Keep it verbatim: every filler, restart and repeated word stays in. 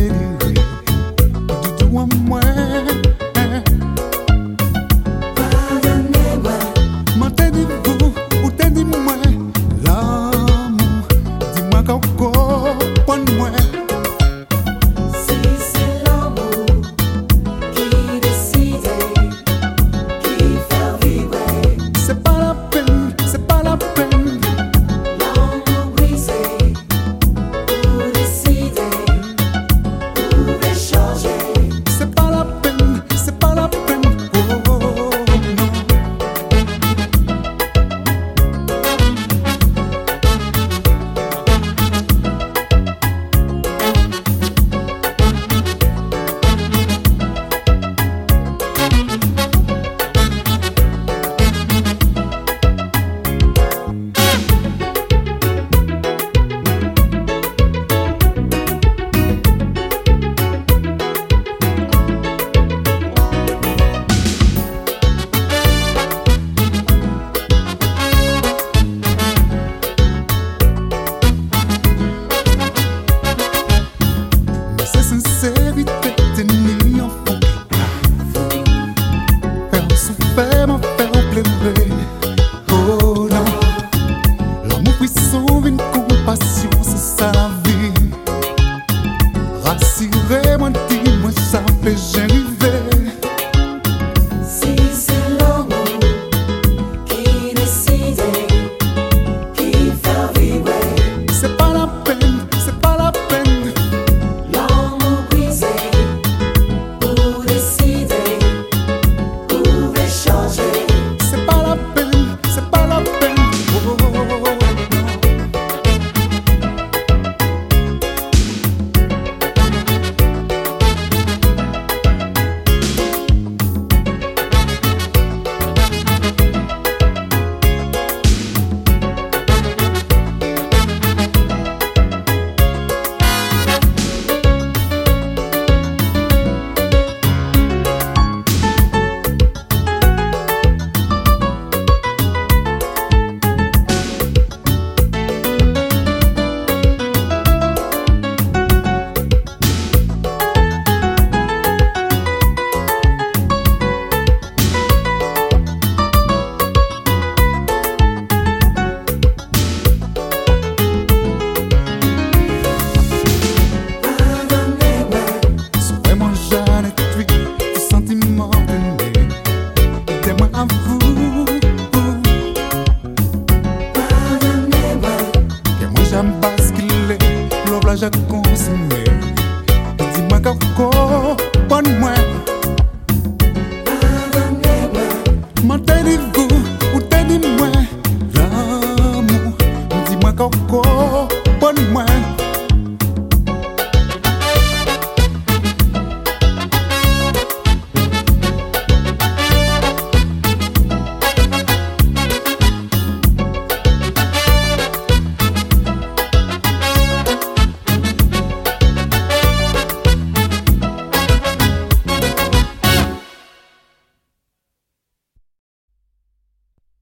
déliré du tout en moi. Pardonnez-moi, M'en t'ai dit vous, ou t'ai dit moi. L'amour, dis-moi qu'encore, prends-moi. si c'est l'amour qui décide, qui fait vibrer, C'est pas la peine, c'est pas la peine. l'amour brisé, pour décider, pouvait changer. C'est pas la peine, c'est pas la peine. Oh, oh, oh, non. Mais c'est sincérité tenir en fond. Faire souffrir, m'en faire pleurer. Oh non, l'amour puissant, une compassion, c'est ça la vie. Rassurez-moi, dis-moi ça fait